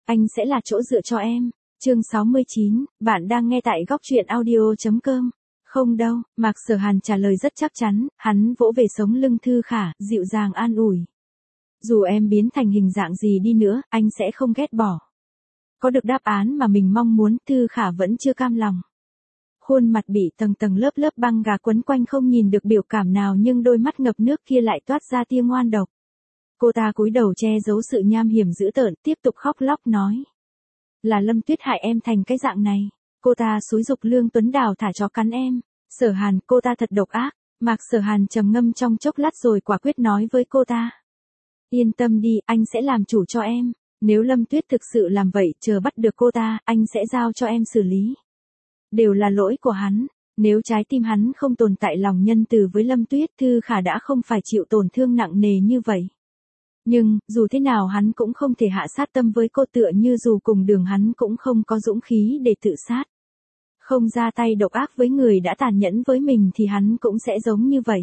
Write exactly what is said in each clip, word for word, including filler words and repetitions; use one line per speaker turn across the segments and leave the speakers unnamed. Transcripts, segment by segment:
anh sẽ là chỗ dựa cho em. Chương sáu mươi chín, bạn đang nghe tại góc truyện audio chấm com. Không đâu, Mạc Sở Hàn trả lời rất chắc chắn, hắn vỗ về sống lưng Thư Khả, dịu dàng an ủi. Dù em biến thành hình dạng gì đi nữa, anh sẽ không ghét bỏ. Có được đáp án mà mình mong muốn, Thư Khả vẫn chưa cam lòng. Khuôn mặt bị tầng tầng lớp lớp băng gà quấn quanh không nhìn được biểu cảm nào nhưng đôi mắt ngập nước kia lại toát ra tia ngoan độc. Cô ta cúi đầu che giấu sự nham hiểm dữ tợn, tiếp tục khóc lóc nói. Là Lâm Tuyết hại em thành cái dạng này. Cô ta xúi giục Lương Tuấn Đào thả chó cắn em. Sở Hàn, cô ta thật độc ác. Mạc Sở Hàn trầm ngâm trong chốc lát rồi quả quyết nói với cô ta. Yên tâm đi, anh sẽ làm chủ cho em. Nếu Lâm Tuyết thực sự làm vậy, chờ bắt được cô ta, anh sẽ giao cho em xử lý. Đều là lỗi của hắn. Nếu trái tim hắn không tồn tại lòng nhân từ với Lâm Tuyết, Thư Khả đã không phải chịu tổn thương nặng nề như vậy. Nhưng, dù thế nào hắn cũng không thể hạ sát tâm với cô, tựa như dù cùng đường hắn cũng không có dũng khí để tự sát. Không ra tay độc ác với người đã tàn nhẫn với mình thì hắn cũng sẽ giống như vậy.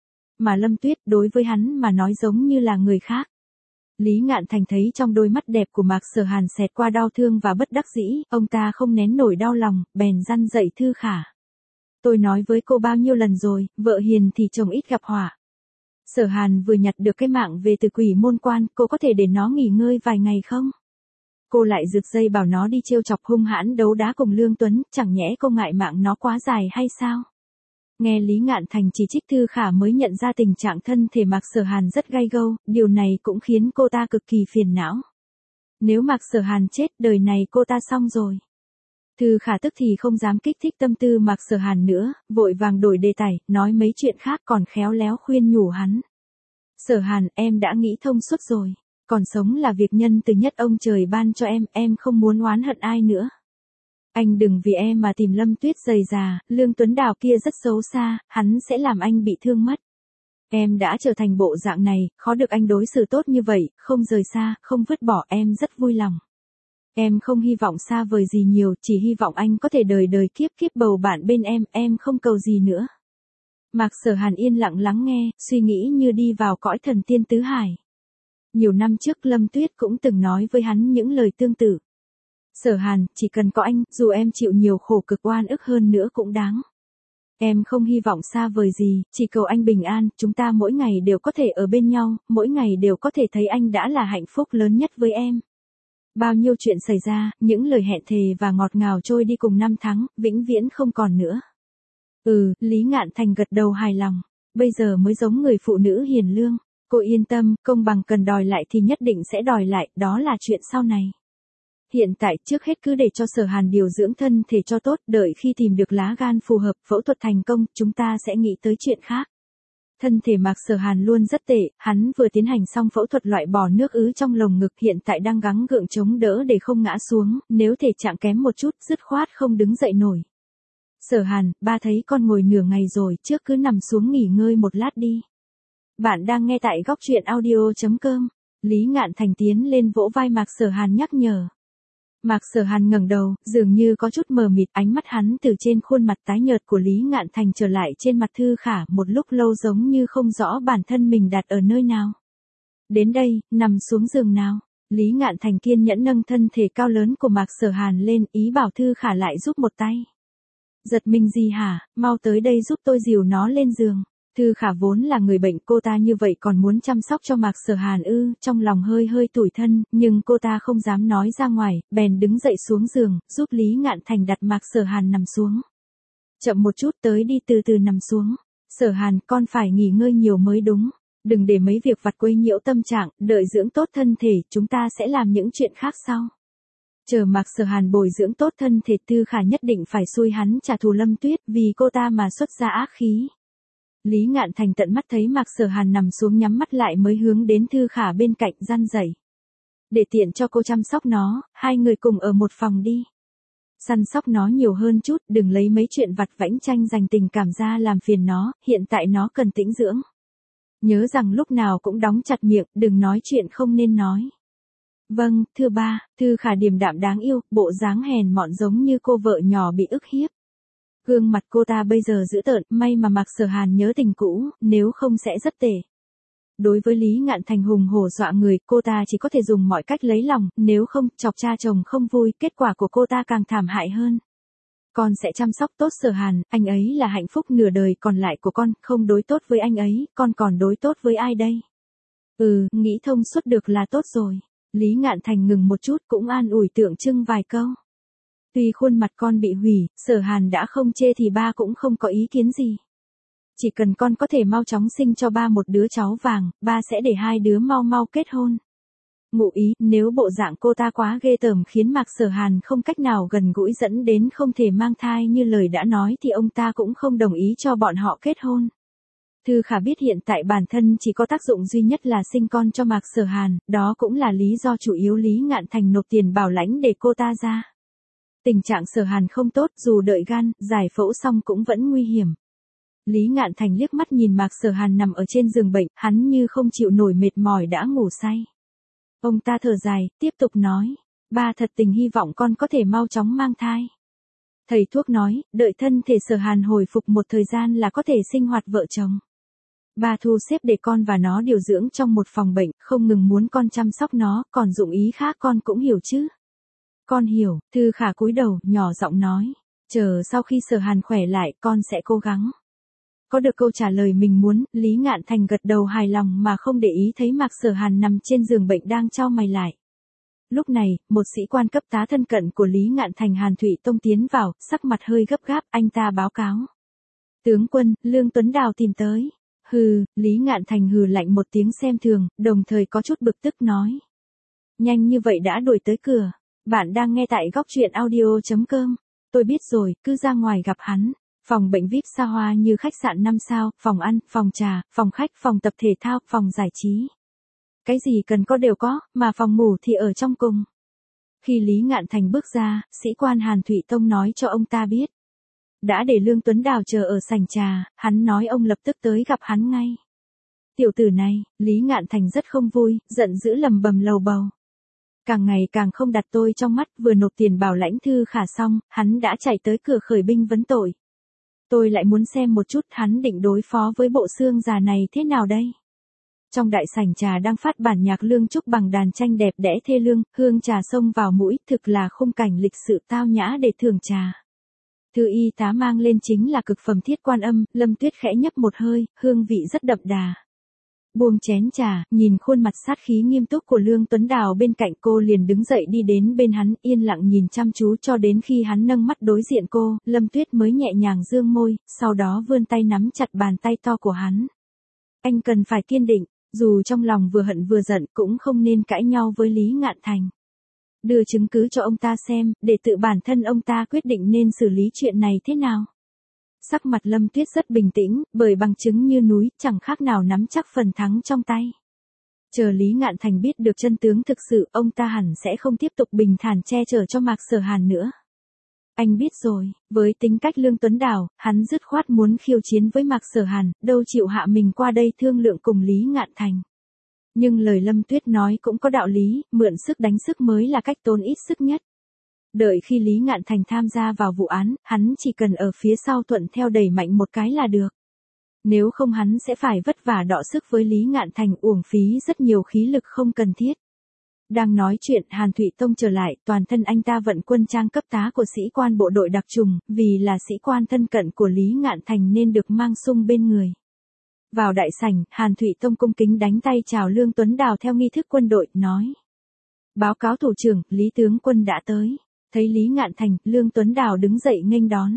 Mà Lâm Tuyết đối với hắn mà nói giống như là người khác. Lý Ngạn Thành thấy trong đôi mắt đẹp của Mạc Sở Hàn xẹt qua đau thương và bất đắc dĩ, ông ta không nén nổi đau lòng, bèn răn dạy Thư Khả. Tôi nói với cô bao nhiêu lần rồi, vợ hiền thì chồng ít gặp họa. Sở Hàn vừa nhặt được cái mạng về từ Quỷ Môn Quan, cô có thể để nó nghỉ ngơi vài ngày không? Cô lại rượt dây bảo nó đi trêu chọc hung hãn đấu đá cùng Lương Tuấn, chẳng nhẽ cô ngại mạng nó quá dài hay sao? Nghe Lý Ngạn Thành chỉ trích, Thư Khả mới nhận ra tình trạng thân thể Mạc Sở Hàn rất gay gâu, điều này cũng khiến cô ta cực kỳ phiền não. Nếu Mạc Sở Hàn chết, đời này cô ta xong rồi. Thư Khả tức thì không dám kích thích tâm tư Mạc Sở Hàn nữa, vội vàng đổi đề tài, nói mấy chuyện khác còn khéo léo khuyên nhủ hắn. Sở Hàn, em đã nghĩ thông suốt rồi. Còn sống là việc nhân từ nhất ông trời ban cho em, em không muốn oán hận ai nữa. Anh đừng vì em mà tìm Lâm Tuyết rầy rà, Lương Tuấn Đào kia rất xấu xa, hắn sẽ làm anh bị thương mất. Em đã trở thành bộ dạng này, khó được anh đối xử tốt như vậy, không rời xa, không vứt bỏ, em rất vui lòng. Em không hy vọng xa vời gì nhiều, chỉ hy vọng anh có thể đời đời kiếp kiếp bầu bạn bên em, em không cầu gì nữa. Mạc Sở Hàn yên lặng lắng nghe, suy nghĩ như đi vào cõi thần tiên tứ hải. Nhiều năm trước Lâm Tuyết cũng từng nói với hắn những lời tương tự. Sở Hàn, chỉ cần có anh, dù em chịu nhiều khổ cực oan ức hơn nữa cũng đáng. Em không hy vọng xa vời gì, chỉ cầu anh bình an, chúng ta mỗi ngày đều có thể ở bên nhau, mỗi ngày đều có thể thấy anh đã là hạnh phúc lớn nhất với em. Bao nhiêu chuyện xảy ra, những lời hẹn thề và ngọt ngào trôi đi cùng năm tháng, vĩnh viễn không còn nữa. Ừ, Lý Ngạn Thành gật đầu hài lòng, bây giờ mới giống người phụ nữ hiền lương. Cô yên tâm, công bằng cần đòi lại thì nhất định sẽ đòi lại, đó là chuyện sau này. Hiện tại trước hết cứ để cho Sở Hàn điều dưỡng thân thể cho tốt, đợi khi tìm được lá gan phù hợp, phẫu thuật thành công, chúng ta sẽ nghĩ tới chuyện khác. Thân thể Mạc Sở Hàn luôn rất tệ, hắn vừa tiến hành xong phẫu thuật loại bỏ nước ứ trong lồng ngực, hiện tại đang gắng gượng chống đỡ để không ngã xuống, nếu thể trạng kém một chút, dứt khoát không đứng dậy nổi. Sở Hàn, ba thấy con ngồi nửa ngày rồi, trước cứ nằm xuống nghỉ ngơi một lát đi. Bạn đang nghe tại góc truyện audio chấm com. Lý Ngạn Thành tiến lên vỗ vai Mạc Sở Hàn nhắc nhở. Mạc Sở Hàn ngẩng đầu, dường như có chút mờ mịt, ánh mắt hắn từ trên khuôn mặt tái nhợt của Lý Ngạn Thành trở lại trên mặt Thư Khả, một lúc lâu giống như không rõ bản thân mình đặt ở nơi nào. Đến đây, nằm xuống giường nào. Lý Ngạn Thành kiên nhẫn nâng thân thể cao lớn của Mạc Sở Hàn lên, ý bảo Thư Khả lại giúp một tay. Giật mình gì hả, mau tới đây giúp tôi dìu nó lên giường. Thư Khả vốn là người bệnh, cô ta như vậy còn muốn chăm sóc cho Mạc Sở Hàn ư, trong lòng hơi hơi tủi thân, nhưng cô ta không dám nói ra ngoài, bèn đứng dậy xuống giường, giúp Lý Ngạn Thành đặt Mạc Sở Hàn nằm xuống. Chậm một chút, tới đi, từ từ nằm xuống. Sở Hàn, con phải nghỉ ngơi nhiều mới đúng, đừng để mấy việc vặt quấy nhiễu tâm trạng, đợi dưỡng tốt thân thể, chúng ta sẽ làm những chuyện khác sau. Chờ Mạc Sở Hàn bồi dưỡng tốt thân thể, Thư Khả nhất định phải xui hắn trả thù Lâm Tuyết, vì cô ta mà xuất ra ác khí. Lý Ngạn Thành tận mắt thấy Mạc Sở Hàn nằm xuống nhắm mắt lại mới hướng đến Thư Khả bên cạnh răn dậy. Để tiện cho cô chăm sóc nó, hai người cùng ở một phòng đi. Săn sóc nó nhiều hơn chút, đừng lấy mấy chuyện vặt vãnh tranh giành tình cảm ra làm phiền nó, hiện tại nó cần tĩnh dưỡng. Nhớ rằng lúc nào cũng đóng chặt miệng, đừng nói chuyện không nên nói. Vâng, thưa ba. Thư Khả điềm đạm đáng yêu, bộ dáng hèn mọn giống như cô vợ nhỏ bị ức hiếp. Gương mặt cô ta bây giờ dữ tợn, may mà Mạc Sở Hàn nhớ tình cũ, nếu không sẽ rất tệ. Đối với Lý Ngạn Thành hùng hổ dọa người, cô ta chỉ có thể dùng mọi cách lấy lòng, nếu không, chọc cha chồng không vui, kết quả của cô ta càng thảm hại hơn. Con sẽ chăm sóc tốt Sở Hàn, anh ấy là hạnh phúc nửa đời còn lại của con, không đối tốt với anh ấy, con còn đối tốt với ai đây? Ừ, nghĩ thông suốt được là tốt rồi. Lý Ngạn Thành ngừng một chút cũng an ủi tượng trưng vài câu. Tuy khuôn mặt con bị hủy, Sở Hàn đã không chê thì ba cũng không có ý kiến gì. Chỉ cần con có thể mau chóng sinh cho ba một đứa cháu vàng, ba sẽ để hai đứa mau mau kết hôn. Ngụ ý, nếu bộ dạng cô ta quá ghê tởm khiến Mạc Sở Hàn không cách nào gần gũi dẫn đến không thể mang thai như lời đã nói thì ông ta cũng không đồng ý cho bọn họ kết hôn. Thư Khả biết hiện tại bản thân chỉ có tác dụng duy nhất là sinh con cho Mạc Sở Hàn, đó cũng là lý do chủ yếu Lý Ngạn Thành nộp tiền bảo lãnh để cô ta ra. Tình trạng Sở Hàn không tốt, dù đợi gan, giải phẫu xong cũng vẫn nguy hiểm. Lý Ngạn Thành liếc mắt nhìn Mạc Sở Hàn nằm ở trên giường bệnh, hắn như không chịu nổi mệt mỏi đã ngủ say. Ông ta thở dài, tiếp tục nói, ba thật tình hy vọng con có thể mau chóng mang thai. Thầy thuốc nói, đợi thân thể Sở Hàn hồi phục một thời gian là có thể sinh hoạt vợ chồng. Ba thu xếp để con và nó điều dưỡng trong một phòng bệnh, không ngừng muốn con chăm sóc nó, còn dụng ý khác con cũng hiểu chứ. Con hiểu, Thư Khả cúi đầu, nhỏ giọng nói, chờ sau khi Sở Hàn khỏe lại, con sẽ cố gắng. Có được câu trả lời mình muốn, Lý Ngạn Thành gật đầu hài lòng mà không để ý thấy Mạc Sở Hàn nằm trên giường bệnh đang chau mày lại. Lúc này, một sĩ quan cấp tá thân cận của Lý Ngạn Thành Hàn Thụy Tông tiến vào, sắc mặt hơi gấp gáp, anh ta báo cáo. Tướng quân, Lương Tuấn Đào tìm tới. Hừ, Lý Ngạn Thành hừ lạnh một tiếng xem thường, đồng thời có chút bực tức nói. Nhanh như vậy đã đuổi tới cửa. Bạn đang nghe tại góc truyện audio chấm com. Tôi biết rồi, cứ ra ngoài gặp hắn. Phòng bệnh vi ai pi xa hoa như khách sạn năm sao, phòng ăn, phòng trà, phòng khách, phòng tập thể thao, phòng giải trí. Cái gì cần có đều có, mà phòng ngủ thì ở trong cùng. Khi Lý Ngạn Thành bước ra, sĩ quan Hàn Thụy Tông nói cho ông ta biết. Đã để Lương Tuấn Đào chờ ở sảnh trà, hắn nói ông lập tức tới gặp hắn ngay. Tiểu tử này, Lý Ngạn Thành rất không vui, giận dữ lầm bầm lầu bầu. Càng ngày càng không đặt tôi trong mắt, vừa nộp tiền bảo lãnh Thư Khả xong, hắn đã chạy tới cửa khởi binh vấn tội. Tôi lại muốn xem một chút hắn định đối phó với bộ xương già này thế nào đây. Trong đại sảnh trà đang phát bản nhạc Lương Trúc bằng đàn tranh đẹp đẽ thê lương, hương trà xông vào mũi, thực là khung cảnh lịch sự tao nhã để thưởng trà. Thư y tá mang lên chính là cực phẩm Thiết Quan Âm, Lâm Tuyết khẽ nhấp một hơi, hương vị rất đậm đà. Buông chén trà, nhìn khuôn mặt sát khí nghiêm túc của Lương Tuấn Đào bên cạnh cô liền đứng dậy đi đến bên hắn, yên lặng nhìn chăm chú cho đến khi hắn nâng mắt đối diện cô, Lâm Tuyết mới nhẹ nhàng dương môi, sau đó vươn tay nắm chặt bàn tay to của hắn. Anh cần phải kiên định, dù trong lòng vừa hận vừa giận cũng không nên cãi nhau với Lý Ngạn Thành. Đưa chứng cứ cho ông ta xem, để tự bản thân ông ta quyết định nên xử lý chuyện này thế nào. Sắc mặt Lâm Tuyết rất bình tĩnh, bởi bằng chứng như núi, chẳng khác nào nắm chắc phần thắng trong tay. Chờ Lý Ngạn Thành biết được chân tướng thực sự, ông ta hẳn sẽ không tiếp tục bình thản che chở cho Mạc Sở Hàn nữa. Anh biết rồi, với tính cách Lương Tuấn Đào, hắn dứt khoát muốn khiêu chiến với Mạc Sở Hàn, đâu chịu hạ mình qua đây thương lượng cùng Lý Ngạn Thành. Nhưng lời Lâm Tuyết nói cũng có đạo lý, mượn sức đánh sức mới là cách tốn ít sức nhất. Đợi khi Lý Ngạn Thành tham gia vào vụ án, hắn chỉ cần ở phía sau thuận theo đẩy mạnh một cái là được. Nếu không hắn sẽ phải vất vả đọ sức với Lý Ngạn Thành, uổng phí rất nhiều khí lực không cần thiết. Đang nói chuyện, Hàn Thụy Tông trở lại, toàn thân anh ta vận quân trang cấp tá của sĩ quan bộ đội đặc trùng, vì là sĩ quan thân cận của Lý Ngạn Thành nên được mang sung bên người. Vào đại sảnh, Hàn Thụy Tông cung kính đánh tay chào Lương Tuấn Đào theo nghi thức quân đội, nói. Báo cáo thủ trưởng, Lý tướng quân đã tới. Thấy Lý Ngạn Thành, Lương Tuấn Đào đứng dậy nghênh đón.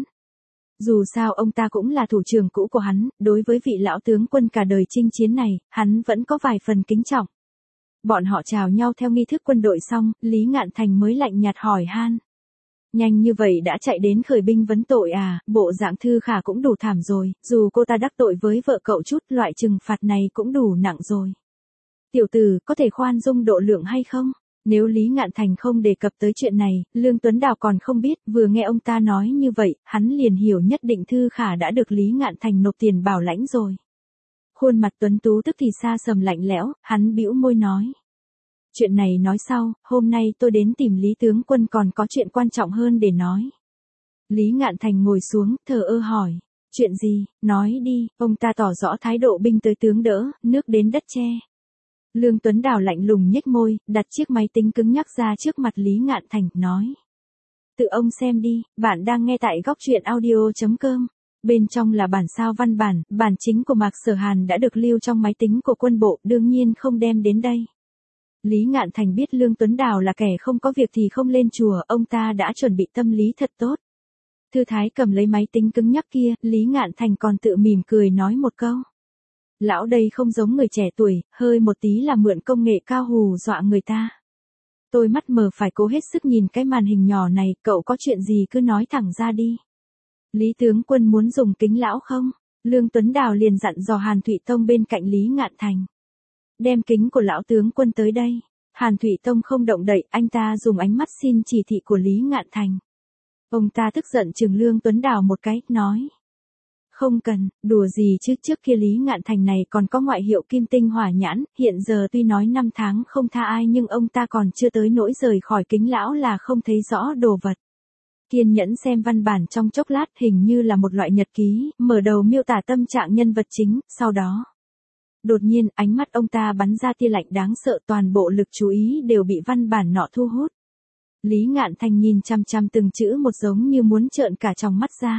Dù sao ông ta cũng là thủ trưởng cũ của hắn, đối với vị lão tướng quân cả đời chinh chiến này, hắn vẫn có vài phần kính trọng. Bọn họ chào nhau theo nghi thức quân đội xong, Lý Ngạn Thành mới lạnh nhạt hỏi han. Nhanh như vậy đã chạy đến khởi binh vấn tội à, bộ dạng Thư Khả cũng đủ thảm rồi, dù cô ta đắc tội với vợ cậu chút, loại trừng phạt này cũng đủ nặng rồi. Tiểu tử, có thể khoan dung độ lượng hay không? Nếu Lý Ngạn Thành không đề cập tới chuyện này, Lương Tuấn Đào còn không biết, vừa nghe ông ta nói như vậy, hắn liền hiểu nhất định Thư Khả đã được Lý Ngạn Thành nộp tiền bảo lãnh rồi. Khuôn mặt tuấn tú tức thì xa sầm lạnh lẽo, hắn bĩu môi nói. Chuyện này nói sau, hôm nay tôi đến tìm Lý tướng quân còn có chuyện quan trọng hơn để nói. Lý Ngạn Thành ngồi xuống, thờ ơ hỏi. Chuyện gì, nói đi, ông ta tỏ rõ thái độ binh tới tướng đỡ, nước đến đất che. Lương Tuấn Đào lạnh lùng nhếch môi, đặt chiếc máy tính cứng nhắc ra trước mặt Lý Ngạn Thành, nói. Tự ông xem đi, bạn đang nghe tại góc truyện audio.com. Bên trong là bản sao văn bản, bản chính của Mạc Sở Hàn đã được lưu trong máy tính của quân bộ, đương nhiên không đem đến đây. Lý Ngạn Thành biết Lương Tuấn Đào là kẻ không có việc thì không lên chùa, ông ta đã chuẩn bị tâm lý thật tốt. Thư thái cầm lấy máy tính cứng nhắc kia, Lý Ngạn Thành còn tự mỉm cười nói một câu. Lão đây không giống người trẻ tuổi, hơi một tí là mượn công nghệ cao hù dọa người ta. Tôi mắt mờ phải cố hết sức nhìn cái màn hình nhỏ này, cậu có chuyện gì cứ nói thẳng ra đi. Lý tướng quân muốn dùng kính lão không? Lương Tuấn Đào liền dặn dò Hàn Thụy Tông bên cạnh Lý Ngạn Thành. Đem kính của lão tướng quân tới đây. Hàn Thụy Tông không động đậy, anh ta dùng ánh mắt xin chỉ thị của Lý Ngạn Thành. Ông ta tức giận chừng Lương Tuấn Đào một cái, nói. Không cần, đùa gì chứ, trước kia Lý Ngạn Thành này còn có ngoại hiệu kim tinh hỏa nhãn, hiện giờ tuy nói năm tháng không tha ai nhưng ông ta còn chưa tới nỗi rời khỏi kính lão là không thấy rõ đồ vật. Kiên nhẫn xem văn bản trong chốc lát, hình như là một loại nhật ký, mở đầu miêu tả tâm trạng nhân vật chính, sau đó. Đột nhiên, ánh mắt ông ta bắn ra tia lạnh đáng sợ, toàn bộ lực chú ý đều bị văn bản nọ thu hút. Lý Ngạn Thành nhìn chăm chăm từng chữ một giống như muốn trợn cả tròng mắt ra.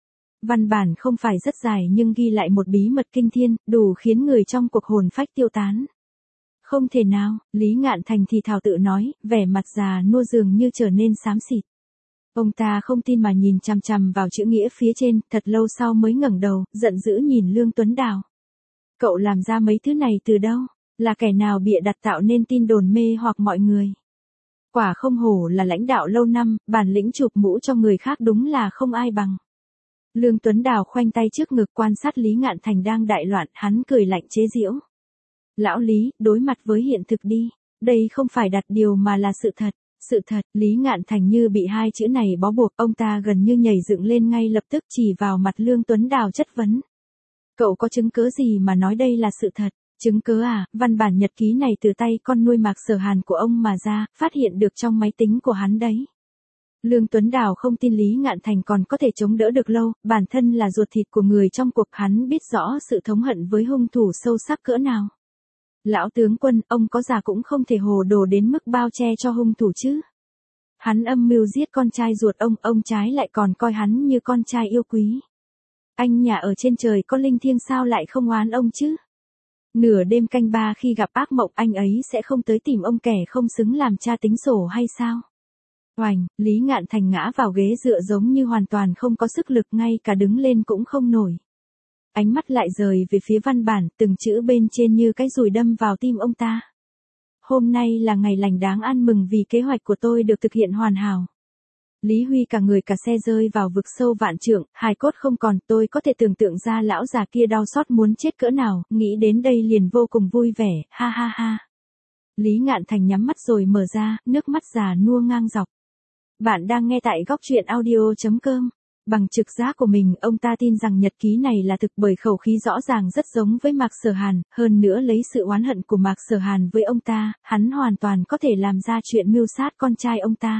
Văn bản không phải rất dài nhưng ghi lại một bí mật kinh thiên, đủ khiến người trong cuộc hồn phách tiêu tán. Không thể nào, Lý Ngạn Thành thì thào tự nói, vẻ mặt già nua dường như trở nên xám xịt. Ông ta không tin mà nhìn chằm chằm vào chữ nghĩa phía trên, thật lâu sau mới ngẩng đầu, giận dữ nhìn Lương Tuấn Đào. Cậu làm ra mấy thứ này từ đâu? Là kẻ nào bịa đặt tạo nên tin đồn mê hoặc mọi người? Quả không hổ là lãnh đạo lâu năm, bản lĩnh chụp mũ cho người khác đúng là không ai bằng. Lương Tuấn Đào khoanh tay trước ngực quan sát Lý Ngạn Thành đang đại loạn, hắn cười lạnh chế giễu. Lão Lý, đối mặt với hiện thực đi, đây không phải đặt điều mà là sự thật. Sự thật, Lý Ngạn Thành như bị hai chữ này bó buộc, ông ta gần như nhảy dựng lên ngay lập tức chỉ vào mặt Lương Tuấn Đào chất vấn. Cậu có chứng cứ gì mà nói đây là sự thật? Chứng cứ à, văn bản nhật ký này từ tay con nuôi Mạc Sở Hàn của ông mà ra, phát hiện được trong máy tính của hắn đấy. Lương Tuấn Đào không tin Lý Ngạn Thành còn có thể chống đỡ được lâu, bản thân là ruột thịt của người trong cuộc, hắn biết rõ sự thống hận với hung thủ sâu sắc cỡ nào. Lão tướng quân, ông có già cũng không thể hồ đồ đến mức bao che cho hung thủ chứ. Hắn âm mưu giết con trai ruột ông, ông trái lại còn coi hắn như con trai yêu quý. Anh nhà ở trên trời có linh thiêng sao lại không oán ông chứ? Nửa đêm canh ba khi gặp ác mộng anh ấy sẽ không tới tìm ông kẻ không xứng làm cha tính sổ hay sao? Oành, Lý Ngạn Thành ngã vào ghế dựa giống như hoàn toàn không có sức lực, ngay cả đứng lên cũng không nổi. Ánh mắt lại rời về phía văn bản, từng chữ bên trên như cái dùi đâm vào tim ông ta. Hôm nay là ngày lành đáng ăn mừng vì kế hoạch của tôi được thực hiện hoàn hảo. Lý Huy cả người cả xe rơi vào vực sâu vạn trượng, hài cốt không còn, tôi có thể tưởng tượng ra lão già kia đau xót muốn chết cỡ nào, nghĩ đến đây liền vô cùng vui vẻ, ha ha ha. Lý Ngạn Thành nhắm mắt rồi mở ra, nước mắt già nua ngang dọc. Bạn đang nghe tại góc truyện audio.com. Bằng trực giác của mình, ông ta tin rằng nhật ký này là thực bởi khẩu khí rõ ràng rất giống với Mạc Sở Hàn, hơn nữa lấy sự oán hận của Mạc Sở Hàn với ông ta, hắn hoàn toàn có thể làm ra chuyện mưu sát con trai ông ta.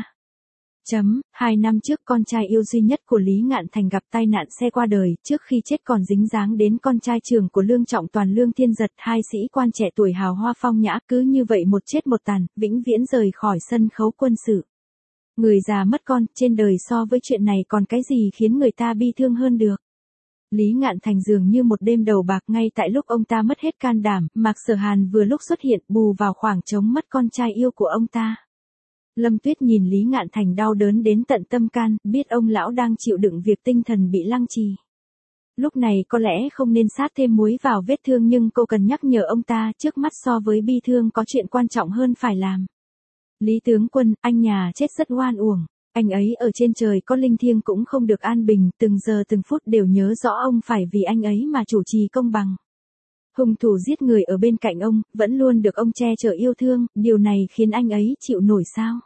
Chấm, hai năm trước con trai yêu duy nhất của Lý Ngạn Thành gặp tai nạn xe qua đời, trước khi chết còn dính dáng đến con trai trưởng của Lương Trọng Toàn Lương Thiên Giật, hai sĩ quan trẻ tuổi hào hoa phong nhã, cứ như vậy một chết một tàn, vĩnh viễn rời khỏi sân khấu quân sự. Người già mất con, trên đời so với chuyện này còn cái gì khiến người ta bi thương hơn được. Lý Ngạn Thành dường như một đêm đầu bạc, ngay tại lúc ông ta mất hết can đảm, Mạc Sở Hàn vừa lúc xuất hiện bù vào khoảng trống mất con trai yêu của ông ta. Lâm Tuyết nhìn Lý Ngạn Thành đau đớn đến tận tâm can, biết ông lão đang chịu đựng việc tinh thần bị lăng trì. Lúc này có lẽ không nên sát thêm muối vào vết thương nhưng cô cần nhắc nhở ông ta, trước mắt so với bi thương có chuyện quan trọng hơn phải làm. Lý tướng quân, anh nhà chết rất oan uổng. Anh ấy ở trên trời có linh thiêng cũng không được an bình, từng giờ từng phút đều nhớ rõ ông phải vì anh ấy mà chủ trì công bằng. Hung thủ giết người ở bên cạnh ông, vẫn luôn được ông che chở yêu thương, điều này khiến anh ấy chịu nổi sao?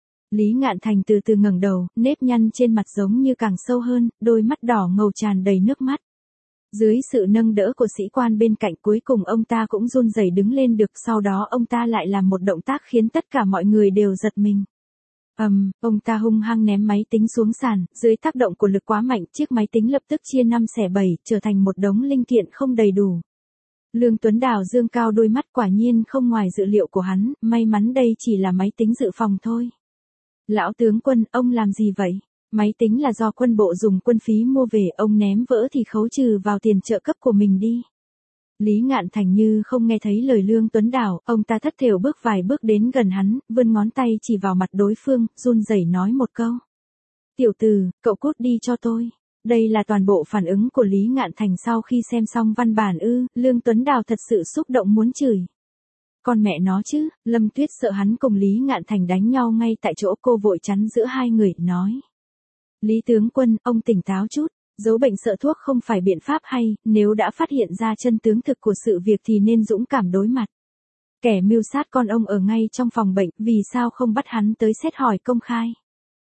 Lý Ngạn Thành từ từ ngẩng đầu, nếp nhăn trên mặt giống như càng sâu hơn, đôi mắt đỏ ngầu tràn đầy nước mắt. Dưới sự nâng đỡ của sĩ quan bên cạnh, cuối cùng ông ta cũng run rẩy đứng lên được, sau đó ông ta lại làm một động tác khiến tất cả mọi người đều giật mình. Ầm, ông ta hung hăng ném máy tính xuống sàn, dưới tác động của lực quá mạnh, chiếc máy tính lập tức chia năm xẻ bảy, trở thành một đống linh kiện không đầy đủ. Lương Tuấn Đào dương cao đôi mắt, quả nhiên không ngoài dự liệu của hắn, may mắn đây chỉ là máy tính dự phòng thôi. Lão tướng quân, ông làm gì vậy? Máy tính là do quân bộ dùng quân phí mua về, ông ném vỡ thì khấu trừ vào tiền trợ cấp của mình đi. Lý Ngạn Thành như không nghe thấy lời Lương Tuấn Đào, ông ta thất thểu bước vài bước đến gần hắn, vươn ngón tay chỉ vào mặt đối phương, run rẩy nói một câu. Tiểu tử, cậu cút đi cho tôi. Đây là toàn bộ phản ứng của Lý Ngạn Thành sau khi xem xong văn bản ư, Lương Tuấn Đào thật sự xúc động muốn chửi. Con mẹ nó chứ, Lâm Tuyết sợ hắn cùng Lý Ngạn Thành đánh nhau ngay tại chỗ, cô vội chắn giữa hai người, nói. Lý tướng quân, ông tỉnh táo chút, giấu bệnh sợ thuốc không phải biện pháp hay, nếu đã phát hiện ra chân tướng thực của sự việc thì nên dũng cảm đối mặt. Kẻ mưu sát con ông ở ngay trong phòng bệnh, vì sao không bắt hắn tới xét hỏi công khai?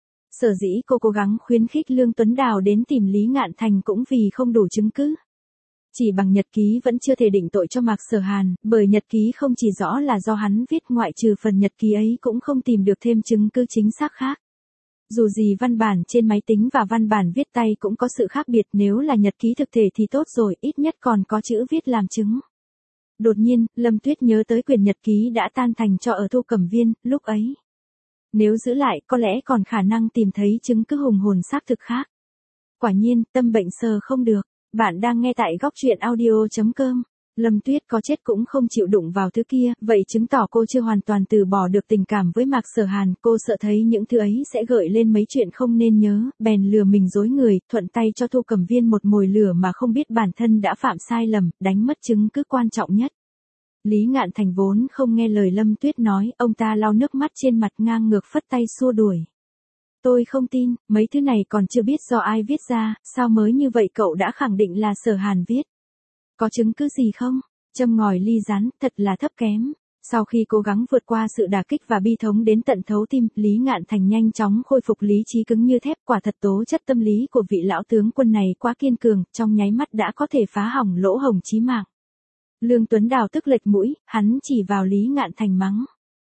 Sở dĩ cô cố gắng khuyến khích Lương Tuấn Đào đến tìm Lý Ngạn Thành cũng vì không đủ chứng cứ. Chỉ bằng nhật ký vẫn chưa thể định tội cho Mạc Sở Hàn, bởi nhật ký không chỉ rõ là do hắn viết, ngoại trừ phần nhật ký ấy cũng không tìm được thêm chứng cứ chính xác khác. Dù gì văn bản trên máy tính và văn bản viết tay cũng có sự khác biệt, nếu là nhật ký thực thể thì tốt rồi, ít nhất còn có chữ viết làm chứng. Đột nhiên, Lâm Tuyết nhớ tới quyển nhật ký đã tan thành tro ở Thu Cẩm Viên, lúc ấy. Nếu giữ lại, có lẽ còn khả năng tìm thấy chứng cứ hùng hồn xác thực khác. Quả nhiên, tâm bệnh sờ không được. Bạn đang nghe tại góc truyện audio chấm com. Lâm Tuyết có chết cũng không chịu đụng vào thứ kia, vậy chứng tỏ cô chưa hoàn toàn từ bỏ được tình cảm với Mạc Sở Hàn, cô sợ thấy những thứ ấy sẽ gợi lên mấy chuyện không nên nhớ, bèn lừa mình dối người, thuận tay cho Thu Cẩm Viên một mồi lửa mà không biết bản thân đã phạm sai lầm, đánh mất chứng cứ quan trọng nhất. Lý Ngạn Thành vốn không nghe lời Lâm Tuyết nói, ông ta lau nước mắt trên mặt, ngang ngược phất tay xua đuổi. Tôi không tin, mấy thứ này còn chưa biết do ai viết ra, sao mới như vậy cậu đã khẳng định là Sở Hàn viết. Có chứng cứ gì không? Châm ngòi ly rán, thật là thấp kém. Sau khi cố gắng vượt qua sự đả kích và bi thống đến tận thấu tim, Lý Ngạn Thành nhanh chóng khôi phục lý trí cứng như thép, quả thật tố chất tâm lý của vị lão tướng quân này quá kiên cường, trong nháy mắt đã có thể phá hỏng lỗ hổng chí mạng. Lương Tuấn Đào tức lệch mũi, hắn chỉ vào Lý Ngạn Thành mắng.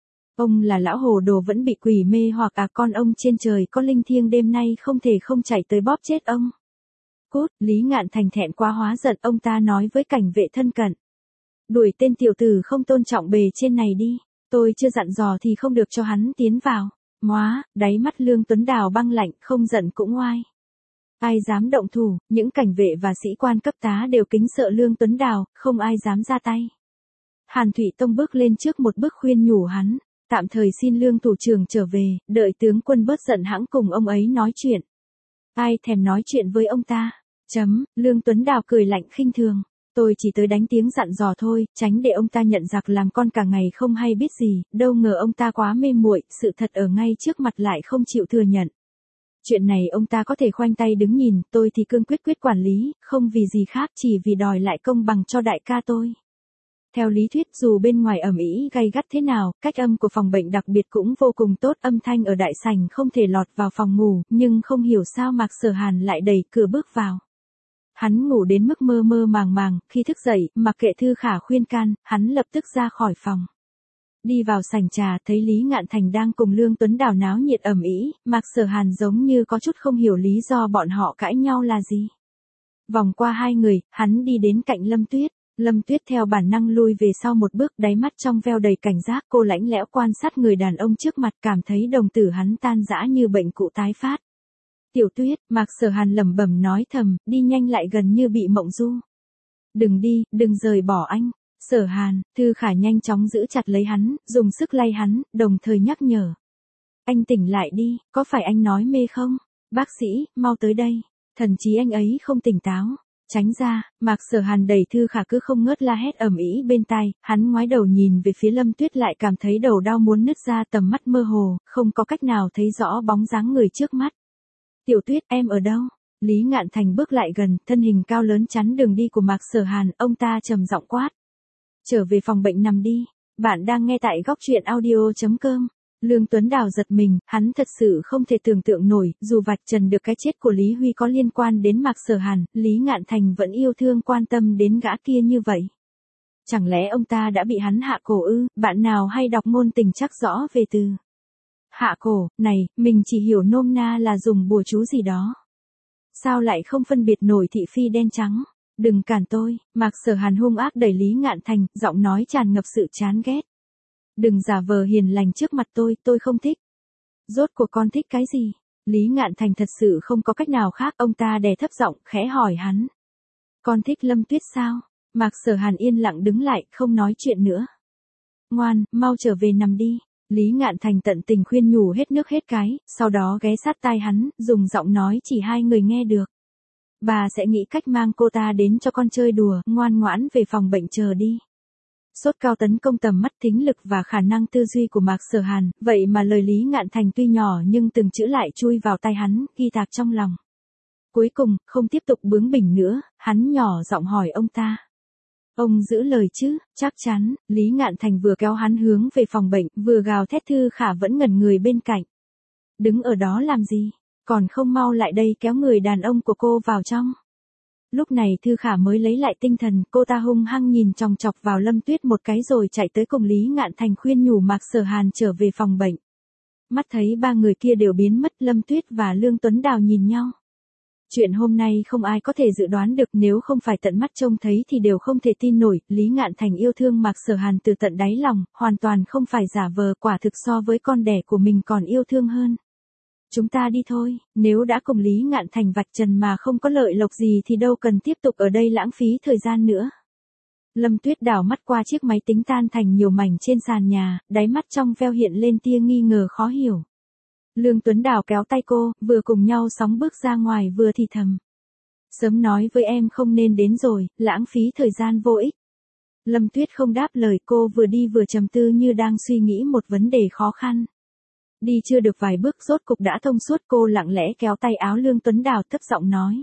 Ông là lão hồ đồ vẫn bị quỷ mê hoặc à, con ông trên trời có linh thiêng đêm nay không thể không chạy tới bóp chết ông. Cút, Lý Ngạn Thành thẹn quá hóa giận, ông ta nói với cảnh vệ thân cận. Đuổi tên tiểu tử không tôn trọng bề trên này đi, tôi chưa dặn dò thì không được cho hắn tiến vào. Móa, đáy mắt Lương Tuấn Đào băng lạnh, không giận cũng oai. Ai dám động thủ, những cảnh vệ và sĩ quan cấp tá đều kính sợ Lương Tuấn Đào, không ai dám ra tay. Hàn Thụy Tông bước lên trước một bước khuyên nhủ hắn, tạm thời xin Lương thủ trưởng trở về, đợi tướng quân bớt giận hãng cùng ông ấy nói chuyện. Ai thèm nói chuyện với ông ta? Chấm, Lương Tuấn Đào cười lạnh khinh thường. Tôi chỉ tới đánh tiếng dặn dò thôi, tránh để ông ta nhận giặc làm con cả ngày không hay biết gì, đâu ngờ ông ta quá mê muội, sự thật ở ngay trước mặt lại không chịu thừa nhận. Chuyện này ông ta có thể khoanh tay đứng nhìn, tôi thì cương quyết quyết quản lý, không vì gì khác, chỉ vì đòi lại công bằng cho đại ca tôi. Theo lý thuyết, dù bên ngoài ầm ĩ gay gắt thế nào, cách âm của phòng bệnh đặc biệt cũng vô cùng tốt, âm thanh ở đại sảnh không thể lọt vào phòng ngủ, nhưng không hiểu sao Mạc Sở Hàn lại đẩy cửa bước vào. Hắn ngủ đến mức mơ mơ màng màng, khi thức dậy, mặc kệ Thư Khả khuyên can, hắn lập tức ra khỏi phòng. Đi vào sảnh trà, thấy Lý Ngạn Thành đang cùng Lương Tuấn Đào náo nhiệt ầm ĩ, Mạc Sở Hàn giống như có chút không hiểu lý do bọn họ cãi nhau là gì. Vòng qua hai người, hắn đi đến cạnh Lâm Tuyết. Lâm Tuyết theo bản năng lui về sau một bước, đáy mắt trong veo đầy cảnh giác, cô lãnh lẽo quan sát người đàn ông trước mặt, cảm thấy đồng tử hắn tan rã như bệnh cũ tái phát. Tiểu Tuyết, Mạc Sở Hàn lẩm bẩm nói thầm, đi nhanh lại gần như bị mộng du. Đừng đi, đừng rời bỏ anh. Sở Hàn, Thư Khả nhanh chóng giữ chặt lấy hắn, dùng sức lay hắn, đồng thời nhắc nhở. Anh tỉnh lại đi, có phải anh nói mê không? Bác sĩ, mau tới đây. Thần trí anh ấy không tỉnh táo. Tránh ra, Mạc Sở Hàn đẩy Thư Khả cứ không ngớt la hét ầm ĩ bên tai, hắn ngoái đầu nhìn về phía Lâm Tuyết lại cảm thấy đầu đau muốn nứt ra, tầm mắt mơ hồ, không có cách nào thấy rõ bóng dáng người trước mắt. Tiểu Tuyết, em ở đâu? Lý Ngạn Thành bước lại gần, thân hình cao lớn chắn đường đi của Mạc Sở Hàn, ông ta trầm giọng quát. Trở về phòng bệnh nằm đi, bạn đang nghe tại góc truyện audio chấm com. Lương Tuấn Đào giật mình, hắn thật sự không thể tưởng tượng nổi, dù vạch trần được cái chết của Lý Huy có liên quan đến Mạc Sở Hàn, Lý Ngạn Thành vẫn yêu thương quan tâm đến gã kia như vậy. Chẳng lẽ ông ta đã bị hắn hạ cổ ư? Bạn nào hay đọc ngôn tình chắc rõ về từ Hạ cổ, này, mình chỉ hiểu nôm na là dùng bùa chú gì đó. Sao lại không phân biệt nổi thị phi đen trắng? Đừng cản tôi, Mạc Sở Hàn hung ác đẩy Lý Ngạn Thành, giọng nói tràn ngập sự chán ghét. Đừng giả vờ hiền lành trước mặt tôi, tôi không thích. Rốt cuộc con thích cái gì? Lý Ngạn Thành thật sự không có cách nào khác, ông ta đè thấp giọng, khẽ hỏi hắn. Con thích Lâm Tuyết sao? Mạc Sở Hàn yên lặng đứng lại, không nói chuyện nữa. Ngoan, mau trở về nằm đi. Lý Ngạn Thành tận tình khuyên nhủ hết nước hết cái, sau đó ghé sát tai hắn, dùng giọng nói chỉ hai người nghe được. Bà sẽ nghĩ cách mang cô ta đến cho con chơi đùa, ngoan ngoãn về phòng bệnh chờ đi. Sốt cao tấn công tầm mắt, thính lực và khả năng tư duy của Mạc Sở Hàn, vậy mà lời Lý Ngạn Thành tuy nhỏ nhưng từng chữ lại chui vào tai hắn, ghi tạc trong lòng. Cuối cùng, không tiếp tục bướng bỉnh nữa, hắn nhỏ giọng hỏi ông ta. Ông giữ lời chứ? Chắc chắn. Lý Ngạn Thành vừa kéo hắn hướng về phòng bệnh, vừa gào thét. Thư Khả vẫn ngẩn người bên cạnh. Đứng ở đó làm gì? Còn không mau lại đây kéo người đàn ông của cô vào trong. Lúc này Thư Khả mới lấy lại tinh thần, cô ta hung hăng nhìn chòng chọc vào Lâm Tuyết một cái rồi chạy tới cùng Lý Ngạn Thành khuyên nhủ Mạc Sở Hàn trở về phòng bệnh. Mắt thấy ba người kia đều biến mất, Lâm Tuyết và Lương Tuấn Đào nhìn nhau. Chuyện hôm nay không ai có thể dự đoán được, nếu không phải tận mắt trông thấy thì đều không thể tin nổi. Lý Ngạn Thành yêu thương Mạc Sở Hàn từ tận đáy lòng, hoàn toàn không phải giả vờ, quả thực so với con đẻ của mình còn yêu thương hơn. Chúng ta đi thôi, nếu đã cùng Lý Ngạn Thành vạch trần mà không có lợi lộc gì thì đâu cần tiếp tục ở đây lãng phí thời gian nữa. Lâm Tuyết đảo mắt qua chiếc máy tính tan thành nhiều mảnh trên sàn nhà, đáy mắt trong veo hiện lên tia nghi ngờ khó hiểu. Lương Tuấn Đào kéo tay cô, vừa cùng nhau sóng bước ra ngoài vừa thì thầm. Sớm nói với em không nên đến rồi, lãng phí thời gian vô ích. Lâm Tuyết không đáp lời, cô vừa đi vừa trầm tư như đang suy nghĩ một vấn đề khó khăn. Đi chưa được vài bước rốt cục đã thông suốt, cô lặng lẽ kéo tay áo Lương Tuấn Đào thấp giọng nói.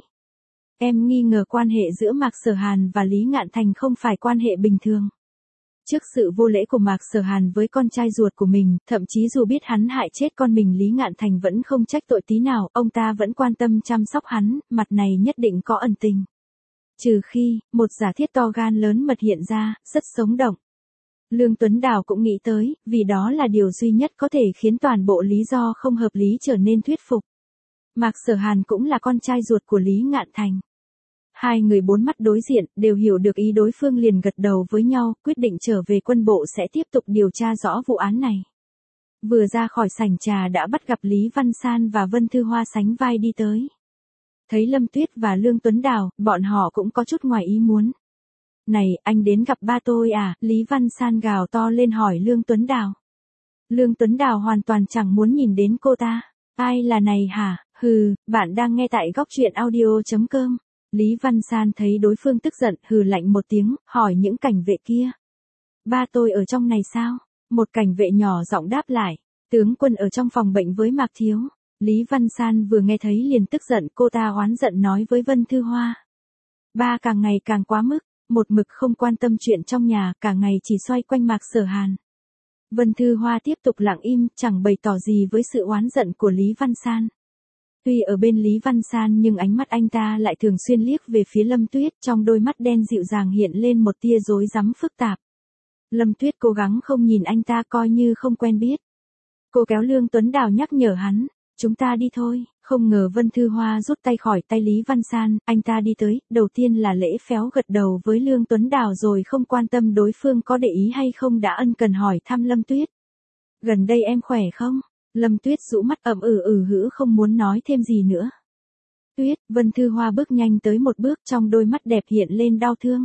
Em nghi ngờ quan hệ giữa Mạc Sở Hàn và Lý Ngạn Thành không phải quan hệ bình thường. Trước sự vô lễ của Mạc Sở Hàn với con trai ruột của mình, thậm chí dù biết hắn hại chết con mình, Lý Ngạn Thành vẫn không trách tội tí nào, ông ta vẫn quan tâm chăm sóc hắn, mặt này nhất định có ẩn tình. Trừ khi, một giả thiết to gan lớn mật hiện ra, rất sống động. Lương Tuấn Đào cũng nghĩ tới, vì đó là điều duy nhất có thể khiến toàn bộ lý do không hợp lý trở nên thuyết phục. Mạc Sở Hàn cũng là con trai ruột của Lý Ngạn Thành. Hai người bốn mắt đối diện, đều hiểu được ý đối phương liền gật đầu với nhau, quyết định trở về quân bộ sẽ tiếp tục điều tra rõ vụ án này. Vừa ra khỏi sảnh trà đã bắt gặp Lý Văn San và Vân Thư Hoa sánh vai đi tới. Thấy Lâm Tuyết và Lương Tuấn Đào, bọn họ cũng có chút ngoài ý muốn. Này, anh đến gặp ba tôi à? Lý Văn San gào to lên hỏi Lương Tuấn Đào. Lương Tuấn Đào hoàn toàn chẳng muốn nhìn đến cô ta. Ai là này hả? Hừ, bạn đang nghe tại góc truyện audio chấm com. Lý Văn San thấy đối phương tức giận, hừ lạnh một tiếng, hỏi những cảnh vệ kia. Ba tôi ở trong này sao? Một cảnh vệ nhỏ giọng đáp lại. Tướng quân ở trong phòng bệnh với Mạc Thiếu. Lý Văn San vừa nghe thấy liền tức giận, cô ta oán giận nói với Vân Thư Hoa. Ba càng ngày càng quá mức, một mực không quan tâm chuyện trong nhà, cả ngày chỉ xoay quanh Mạc Sở Hàn. Vân Thư Hoa tiếp tục lặng im, chẳng bày tỏ gì với sự oán giận của Lý Văn San. Tuy ở bên Lý Văn San nhưng ánh mắt anh ta lại thường xuyên liếc về phía Lâm Tuyết, trong đôi mắt đen dịu dàng hiện lên một tia rối rắm phức tạp. Lâm Tuyết cố gắng không nhìn anh ta coi như không quen biết. Cô kéo Lương Tuấn Đào nhắc nhở hắn, chúng ta đi thôi. Không ngờ Vân Thư Hoa rút tay khỏi tay Lý Văn San, anh ta đi tới, đầu tiên là lễ phép gật đầu với Lương Tuấn Đào rồi không quan tâm đối phương có để ý hay không đã ân cần hỏi thăm Lâm Tuyết. Gần đây em khỏe không? Lâm Tuyết rũ mắt ậm ừ ừ hữ không muốn nói thêm gì nữa. Tuyết, Vân Thư Hoa bước nhanh tới một bước, trong đôi mắt đẹp hiện lên đau thương.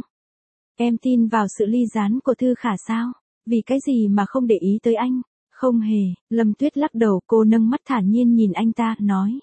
Em tin vào sự ly gián của Thư Khả sao? Vì cái gì mà không để ý tới anh? Không hề, Lâm Tuyết lắc đầu, cô nâng mắt thản nhiên nhìn anh ta, nói.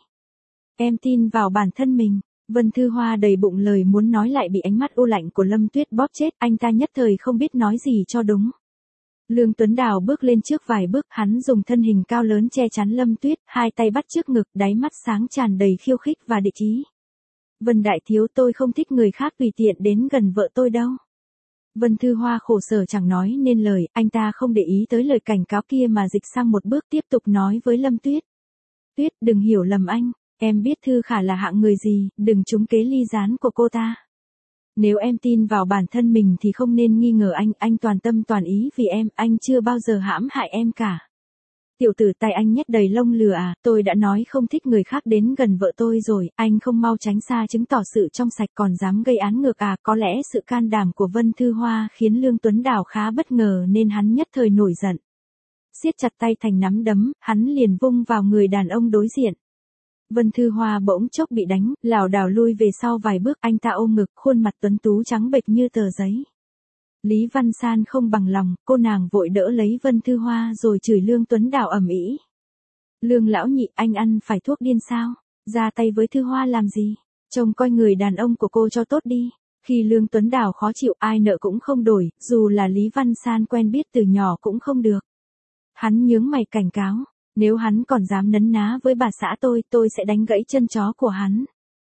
Em tin vào bản thân mình. Vân Thư Hoa đầy bụng lời muốn nói lại bị ánh mắt u lạnh của Lâm Tuyết bóp chết, anh ta nhất thời không biết nói gì cho đúng. Lương Tuấn Đào bước lên trước vài bước, hắn dùng thân hình cao lớn che chắn Lâm Tuyết, hai tay bắt trước ngực, đáy mắt sáng tràn đầy khiêu khích và địch ý. Vân đại thiếu, tôi không thích người khác tùy tiện đến gần vợ tôi đâu. Vân Thư Hoa khổ sở chẳng nói nên lời, anh ta không để ý tới lời cảnh cáo kia mà dịch sang một bước tiếp tục nói với Lâm Tuyết. Tuyết, đừng hiểu lầm anh, em biết Thư Khả là hạng người gì, đừng trúng kế ly gián của cô ta. Nếu em tin vào bản thân mình thì không nên nghi ngờ anh, anh toàn tâm toàn ý vì em, anh chưa bao giờ hãm hại em cả. Tiểu tử tay anh nhét đầy lông lừa à, tôi đã nói không thích người khác đến gần vợ tôi rồi, anh không mau tránh xa chứng tỏ sự trong sạch còn dám gây án ngược à, có lẽ sự can đảm của Vân Thư Hoa khiến Lương Tuấn Đào khá bất ngờ nên hắn nhất thời nổi giận. Siết chặt tay thành nắm đấm, hắn liền vung vào người đàn ông đối diện. Vân Thư Hoa bỗng chốc bị đánh, lảo đảo lui về sau vài bước, anh ta ôm ngực, khuôn mặt tuấn tú trắng bệch như tờ giấy. Lý Văn San không bằng lòng, cô nàng vội đỡ lấy Vân Thư Hoa rồi chửi Lương Tuấn Đào ầm ĩ. Lương lão nhị, anh ăn phải thuốc điên sao? Ra tay với Thư Hoa làm gì? Trông coi người đàn ông của cô cho tốt đi. Khi Lương Tuấn Đào khó chịu ai nợ cũng không đổi, dù là Lý Văn San quen biết từ nhỏ cũng không được. Hắn nhướng mày cảnh cáo, nếu hắn còn dám nấn ná với bà xã tôi, tôi sẽ đánh gãy chân chó của hắn.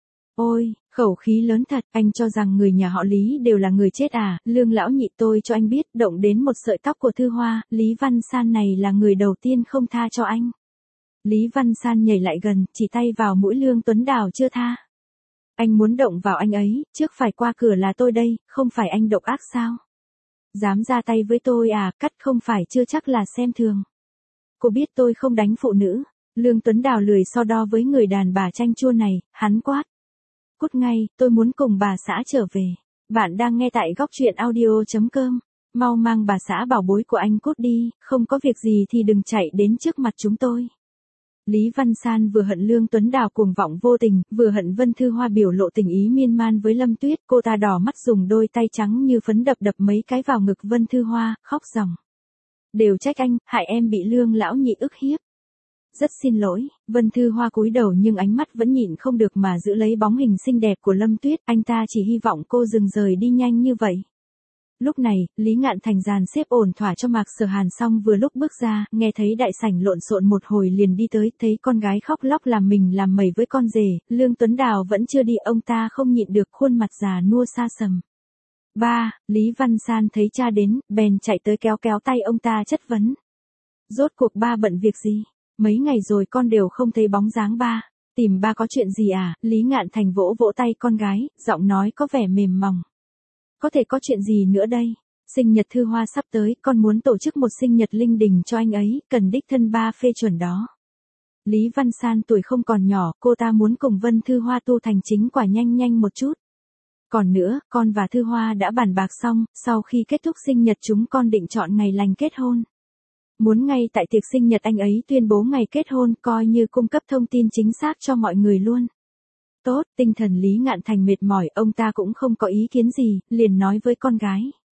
Ôi, khẩu khí lớn thật, anh cho rằng người nhà họ Lý đều là người chết à, Lương lão nhị, tôi cho anh biết, động đến một sợi tóc của Thư Hoa, Lý Văn San này là người đầu tiên không tha cho anh. Lý Văn San nhảy lại gần, chỉ tay vào mũi Lương Tuấn Đào chưa tha. Anh muốn động vào anh ấy, trước phải qua cửa là tôi đây, không phải anh độc ác sao? Dám ra tay với tôi à, cắt không phải chưa chắc là xem thường. Cô biết tôi không đánh phụ nữ. Lương Tuấn Đào lười so đo với người đàn bà chanh chua này, hắn quát. Cút ngay, tôi muốn cùng bà xã trở về. Bạn đang nghe tại góc truyện audio chấm com. Mau mang bà xã bảo bối của anh cút đi, không có việc gì thì đừng chạy đến trước mặt chúng tôi. Lý Văn San vừa hận Lương Tuấn Đào cuồng vọng vô tình, vừa hận Vân Thư Hoa biểu lộ tình ý miên man với Lâm Tuyết, cô ta đỏ mắt dùng đôi tay trắng như phấn đập đập mấy cái vào ngực Vân Thư Hoa, khóc ròng. Đều trách anh, hại em bị Lương lão nhị ức hiếp. Rất xin lỗi, Vân Thư Hoa cúi đầu nhưng ánh mắt vẫn nhịn không được mà giữ lấy bóng hình xinh đẹp của Lâm Tuyết, anh ta chỉ hy vọng cô dừng rời đi nhanh như vậy. Lúc này, Lý Ngạn Thành dàn xếp ổn thỏa cho Mạc Sở Hàn xong vừa lúc bước ra, nghe thấy đại sảnh lộn xộn một hồi liền đi tới, thấy con gái khóc lóc làm mình làm mẩy với con rể, Lương Tuấn Đào vẫn chưa đi, ông ta không nhịn được khuôn mặt già nua xa sầm. Ba, Lý Văn San thấy cha đến, bèn chạy tới kéo kéo tay ông ta chất vấn. Rốt cuộc ba bận việc gì? Mấy ngày rồi con đều không thấy bóng dáng ba. Tìm ba có chuyện gì à? Lý Ngạn Thành vỗ vỗ tay con gái, giọng nói có vẻ mềm mỏng. Có thể có chuyện gì nữa đây? Sinh nhật Thư Hoa sắp tới, con muốn tổ chức một sinh nhật linh đình cho anh ấy, cần đích thân ba phê chuẩn đó. Lý Văn San tuổi không còn nhỏ, cô ta muốn cùng Vân Thư Hoa tu thành chính quả nhanh nhanh một chút. Còn nữa, con và Thư Hoa đã bàn bạc xong, sau khi kết thúc sinh nhật chúng con định chọn ngày lành kết hôn. Muốn ngay tại tiệc sinh nhật anh ấy tuyên bố ngày kết hôn, coi như cung cấp thông tin chính xác cho mọi người luôn. Tốt, tinh thần Lý Ngạn Thành mệt mỏi, ông ta cũng không có ý kiến gì, liền nói với con gái.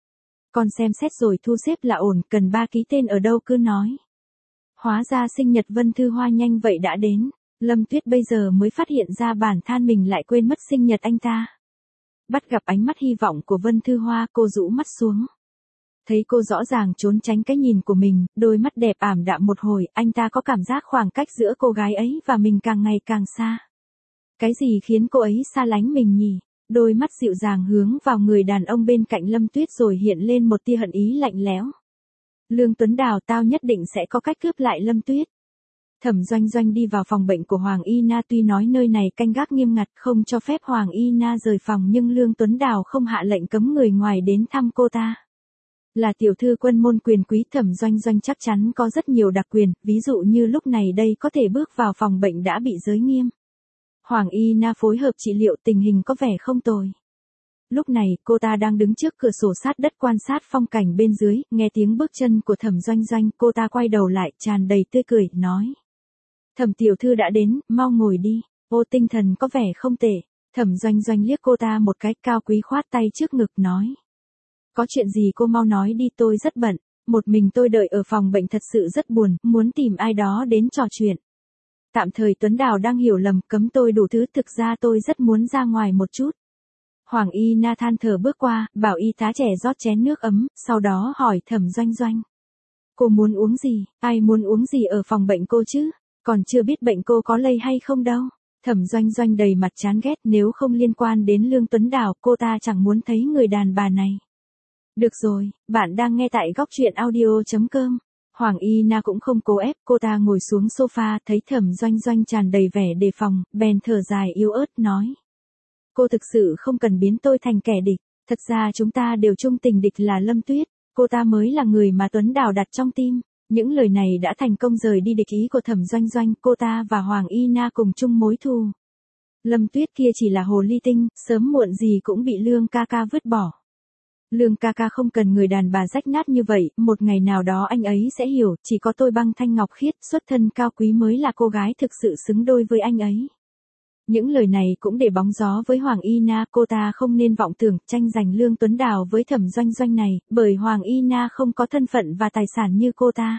Con xem xét rồi thu xếp là ổn, cần ba ký tên ở đâu cứ nói. Hóa ra sinh nhật Vân Thư Hoa nhanh vậy đã đến, Lâm Tuyết bây giờ mới phát hiện ra bản thân mình lại quên mất sinh nhật anh ta. Bắt gặp ánh mắt hy vọng của Vân Thư Hoa, cô rũ mắt xuống. Thấy cô rõ ràng trốn tránh cái nhìn của mình, đôi mắt đẹp ảm đạm một hồi, anh ta có cảm giác khoảng cách giữa cô gái ấy và mình càng ngày càng xa. Cái gì khiến cô ấy xa lánh mình nhỉ? Đôi mắt dịu dàng hướng vào người đàn ông bên cạnh Lâm Tuyết rồi hiện lên một tia hận ý lạnh lẽo. Lương Tuấn Đào, tao nhất định sẽ có cách cướp lại Lâm Tuyết. Thẩm Doanh Doanh đi vào phòng bệnh của Hoàng Y Na, tuy nói nơi này canh gác nghiêm ngặt không cho phép Hoàng Y Na rời phòng nhưng Lương Tuấn Đào không hạ lệnh cấm người ngoài đến thăm cô ta. Là tiểu thư quân môn quyền quý, Thẩm Doanh Doanh chắc chắn có rất nhiều đặc quyền, ví dụ như lúc này đây có thể bước vào phòng bệnh đã bị giới nghiêm. Hoàng Y Na phối hợp trị liệu, tình hình có vẻ không tồi. Lúc này, cô ta đang đứng trước cửa sổ sát đất quan sát phong cảnh bên dưới, nghe tiếng bước chân của Thẩm Doanh Doanh, cô ta quay đầu lại, tràn đầy tươi cười, nói. Thẩm tiểu thư đã đến, mau ngồi đi. Ô, tinh thần có vẻ không tệ. Thẩm Doanh Doanh liếc cô ta một cái, cao quý khoát tay trước ngực nói. Có chuyện gì cô mau nói đi, tôi rất bận. Một mình tôi đợi ở phòng bệnh thật sự rất buồn, muốn tìm ai đó đến trò chuyện. Tạm thời Tuấn Đào đang hiểu lầm, cấm tôi đủ thứ, thực ra tôi rất muốn ra ngoài một chút. Hoàng Y Na than thở bước qua, bảo y tá trẻ rót chén nước ấm, sau đó hỏi Thẩm Doanh Doanh. Cô muốn uống gì, ai muốn uống gì ở phòng bệnh cô chứ, còn chưa biết bệnh cô có lây hay không đâu. Thẩm Doanh Doanh đầy mặt chán ghét, nếu không liên quan đến Lương Tuấn Đào, cô ta chẳng muốn thấy người đàn bà này. Được rồi, bạn đang nghe tại góc truyện audio chấm com. Hoàng Y Na cũng không cố ép, cô ta ngồi xuống sofa, thấy Thẩm Doanh Doanh tràn đầy vẻ đề phòng, bèn thở dài yếu ớt nói. Cô thực sự không cần biến tôi thành kẻ địch, thật ra chúng ta đều chung tình địch là Lâm Tuyết, cô ta mới là người mà Tuấn Đào đặt trong tim. Những lời này đã thành công rời đi địch ý của Thẩm Doanh Doanh, cô ta và Hoàng Y Na cùng chung mối thù. Lâm Tuyết kia chỉ là hồ ly tinh, sớm muộn gì cũng bị Lương ca ca vứt bỏ. Lương ca ca không cần người đàn bà rách nát như vậy, một ngày nào đó anh ấy sẽ hiểu, chỉ có tôi Băng Thanh Ngọc Khiết, xuất thân cao quý mới là cô gái thực sự xứng đôi với anh ấy. Những lời này cũng để bóng gió với Hoàng Y Na, cô ta không nên vọng tưởng tranh giành Lương Tuấn Đào với Thẩm Doanh Doanh này, bởi Hoàng Y Na không có thân phận và tài sản như cô ta.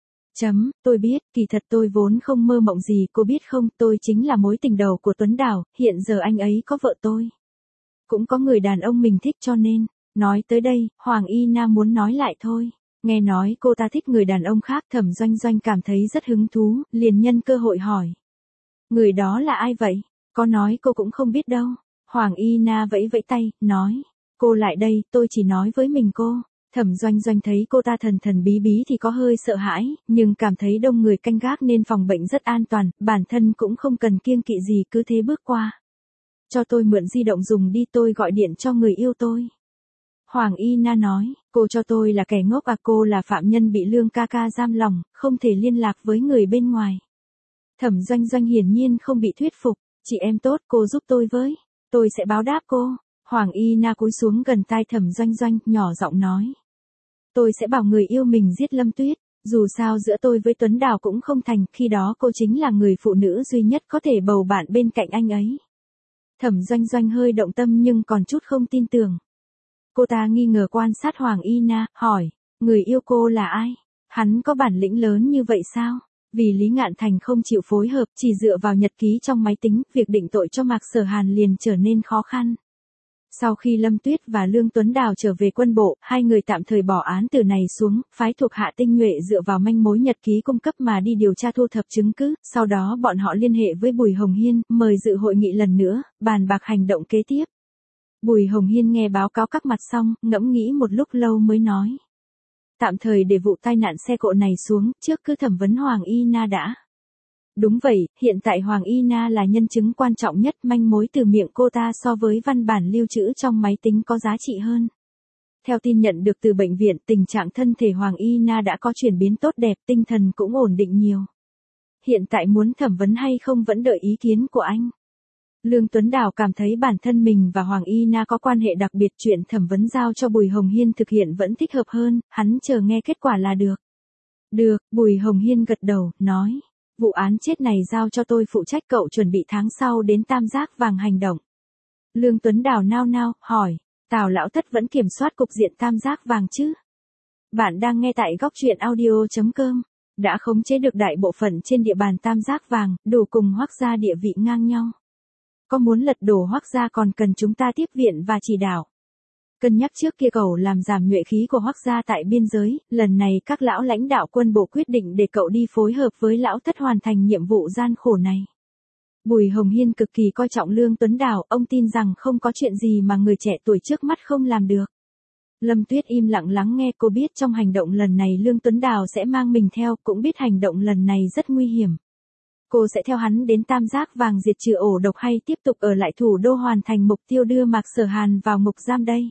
Chấm, tôi biết, kỳ thật tôi vốn không mơ mộng gì, cô biết không, tôi chính là mối tình đầu của Tuấn Đào, hiện giờ anh ấy có vợ tôi. Cũng có người đàn ông mình thích cho nên, nói tới đây, Hoàng Y Na muốn nói lại thôi. Nghe nói cô ta thích người đàn ông khác, Thẩm Doanh Doanh cảm thấy rất hứng thú, liền nhân cơ hội hỏi. Người đó là ai vậy? Có nói cô cũng không biết đâu. Hoàng Y Na vẫy vẫy tay, nói. Cô lại đây, tôi chỉ nói với mình cô. Thẩm Doanh Doanh thấy cô ta thần thần bí bí thì có hơi sợ hãi, nhưng cảm thấy đông người canh gác nên phòng bệnh rất an toàn, bản thân cũng không cần kiêng kỵ gì, cứ thế bước qua. Cho tôi mượn di động dùng đi, tôi gọi điện cho người yêu tôi. Hoàng Y Na nói, cô cho tôi là kẻ ngốc à, cô là phạm nhân bị Lương ca ca giam lòng, không thể liên lạc với người bên ngoài. Thẩm Doanh Doanh hiển nhiên không bị thuyết phục, chị em tốt, cô giúp tôi với, tôi sẽ báo đáp cô. Hoàng Y Na cúi xuống gần tai Thẩm Doanh Doanh, nhỏ giọng nói. Tôi sẽ bảo người yêu mình giết Lâm Tuyết, dù sao giữa tôi với Tuấn Đào cũng không thành, khi đó cô chính là người phụ nữ duy nhất có thể bầu bạn bên cạnh anh ấy. Thẩm Doanh Doanh hơi động tâm nhưng còn chút không tin tưởng. Cô ta nghi ngờ quan sát Hoàng Y Na, hỏi, người yêu cô là ai? Hắn có bản lĩnh lớn như vậy sao? Vì Lý Ngạn Thành không chịu phối hợp, chỉ dựa vào nhật ký trong máy tính, việc định tội cho Mạc Sở Hàn liền trở nên khó khăn. Sau khi Lâm Tuyết và Lương Tuấn Đào trở về quân bộ, hai người tạm thời bỏ án tử này xuống, phái thuộc hạ tinh nhuệ dựa vào manh mối nhật ký cung cấp mà đi điều tra thu thập chứng cứ, sau đó bọn họ liên hệ với Bùi Hồng Hiên, mời dự hội nghị lần nữa, bàn bạc hành động kế tiếp. Bùi Hồng Hiên nghe báo cáo các mặt xong, ngẫm nghĩ một lúc lâu mới nói. Tạm thời để vụ tai nạn xe cộ này xuống, trước cứ thẩm vấn Hoàng Y Na đã. Đúng vậy, hiện tại Hoàng Y Na là nhân chứng quan trọng nhất, manh mối từ miệng cô ta so với văn bản lưu trữ trong máy tính có giá trị hơn. Theo tin nhận được từ bệnh viện, tình trạng thân thể Hoàng Y Na đã có chuyển biến tốt đẹp, tinh thần cũng ổn định nhiều. Hiện tại muốn thẩm vấn hay không vẫn đợi ý kiến của anh. Lương Tuấn Đào cảm thấy bản thân mình và Hoàng Y Na có quan hệ đặc biệt, chuyện thẩm vấn giao cho Bùi Hồng Hiên thực hiện vẫn thích hợp hơn, hắn chờ nghe kết quả là được. Được, Bùi Hồng Hiên gật đầu, nói. Vụ án chết này giao cho tôi phụ trách, cậu chuẩn bị tháng sau đến Tam Giác Vàng hành động. Lương Tuấn Đào nao nao, hỏi, Tào lão thất vẫn kiểm soát cục diện Tam Giác Vàng chứ? Bạn đang nghe tại góc truyện audio chấm com. Đã khống chế được đại bộ phận trên địa bàn Tam Giác Vàng, đủ cùng Hoắc gia địa vị ngang nhau. Có muốn lật đổ Hoắc gia còn cần chúng ta tiếp viện và chỉ đạo. Cân nhắc trước kia cậu làm giảm nhuệ khí của Hoắc gia tại biên giới, lần này các lão lãnh đạo quân bộ quyết định để cậu đi phối hợp với lão thất hoàn thành nhiệm vụ gian khổ này. Bùi Hồng Hiên cực kỳ coi trọng Lương Tuấn Đào, ông tin rằng không có chuyện gì mà người trẻ tuổi trước mắt không làm được. Lâm Tuyết im lặng lắng nghe, cô biết trong hành động lần này Lương Tuấn Đào sẽ mang mình theo, cũng biết hành động lần này rất nguy hiểm. Cô sẽ theo hắn đến Tam Giác Vàng diệt trừ ổ độc hay tiếp tục ở lại thủ đô hoàn thành mục tiêu đưa Mạc Sở Hàn vào ngục giam đây?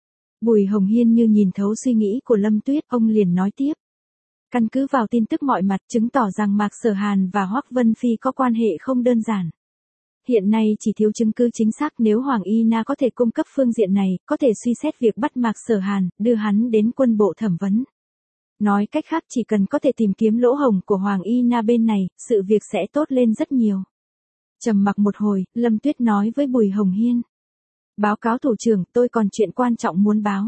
Bùi Hồng Hiên như nhìn thấu suy nghĩ của Lâm Tuyết, ông liền nói tiếp. Căn cứ vào tin tức mọi mặt chứng tỏ rằng Mạc Sở Hàn và Hoắc Vân Phi có quan hệ không đơn giản. Hiện nay chỉ thiếu chứng cứ chính xác, nếu Hoàng Y Na có thể cung cấp phương diện này, có thể suy xét việc bắt Mạc Sở Hàn, đưa hắn đến quân bộ thẩm vấn. Nói cách khác, chỉ cần có thể tìm kiếm lỗ hổng của Hoàng Y Na bên này, sự việc sẽ tốt lên rất nhiều. Trầm mặc một hồi, Lâm Tuyết nói với Bùi Hồng Hiên. Báo cáo thủ trưởng, tôi còn chuyện quan trọng muốn báo.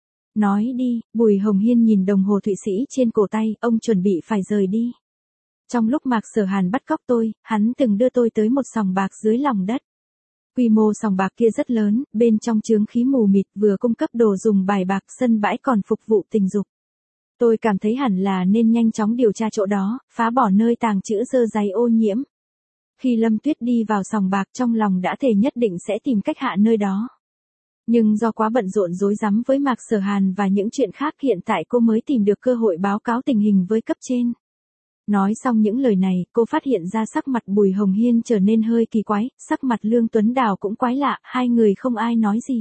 Nói đi, Bùi Hồng Hiên nhìn đồng hồ Thụy Sĩ trên cổ tay, ông chuẩn bị phải rời đi. Trong lúc Mạc Sở Hàn bắt cóc tôi, hắn từng đưa tôi tới một sòng bạc dưới lòng đất. Quy mô sòng bạc kia rất lớn, bên trong chướng khí mù mịt, vừa cung cấp đồ dùng bài bạc, sân bãi còn phục vụ tình dục. Tôi cảm thấy hẳn là nên nhanh chóng điều tra chỗ đó, phá bỏ nơi tàng trữ dơ dáy ô nhiễm. Khi Lâm Tuyết đi vào sòng bạc, trong lòng đã thề nhất định sẽ tìm cách hạ nơi đó. Nhưng do quá bận rộn rối rắm với Mạc Sở Hàn và những chuyện khác, hiện tại cô mới tìm được cơ hội báo cáo tình hình với cấp trên. Nói xong những lời này, cô phát hiện ra sắc mặt Bùi Hồng Hiên trở nên hơi kỳ quái, sắc mặt Lương Tuấn Đào cũng quái lạ, hai người không ai nói gì.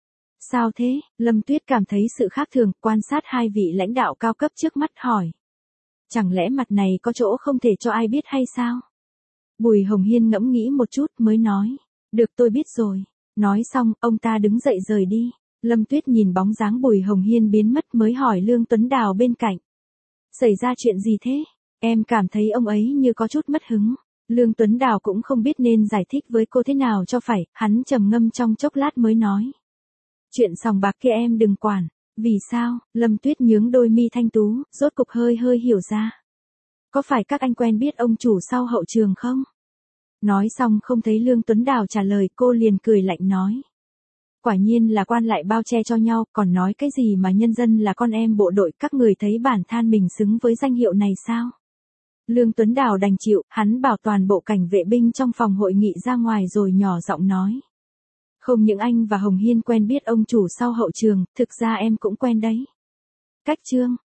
Sao thế? Lâm Tuyết cảm thấy sự khác thường, quan sát hai vị lãnh đạo cao cấp trước mắt, hỏi. Chẳng lẽ mặt này có chỗ không thể cho ai biết hay sao? Bùi Hồng Hiên ngẫm nghĩ một chút mới nói. Được, tôi biết rồi. Nói xong, ông ta đứng dậy rời đi. Lâm Tuyết nhìn bóng dáng Bùi Hồng Hiên biến mất mới hỏi Lương Tuấn Đào bên cạnh. Xảy ra chuyện gì thế? Em cảm thấy ông ấy như có chút mất hứng. Lương Tuấn Đào cũng không biết nên giải thích với cô thế nào cho phải, hắn trầm ngâm trong chốc lát mới nói. Chuyện sòng bạc kia em đừng quản. Vì sao? Lâm Tuyết nhướng đôi mi thanh tú, rốt cục hơi hơi hiểu ra. Có phải các anh quen biết ông chủ sau hậu trường không? Nói xong không thấy Lương Tuấn Đào trả lời, cô liền cười lạnh nói. Quả nhiên là quan lại bao che cho nhau, còn nói cái gì mà nhân dân là con em bộ đội, các người thấy bản than mình xứng với danh hiệu này sao? Lương Tuấn Đào đành chịu, hắn bảo toàn bộ cảnh vệ binh trong phòng hội nghị ra ngoài rồi nhỏ giọng nói. Không những anh và Hồng Hiên quen biết ông chủ sau hậu trường, thực ra em cũng quen đấy. Cách chương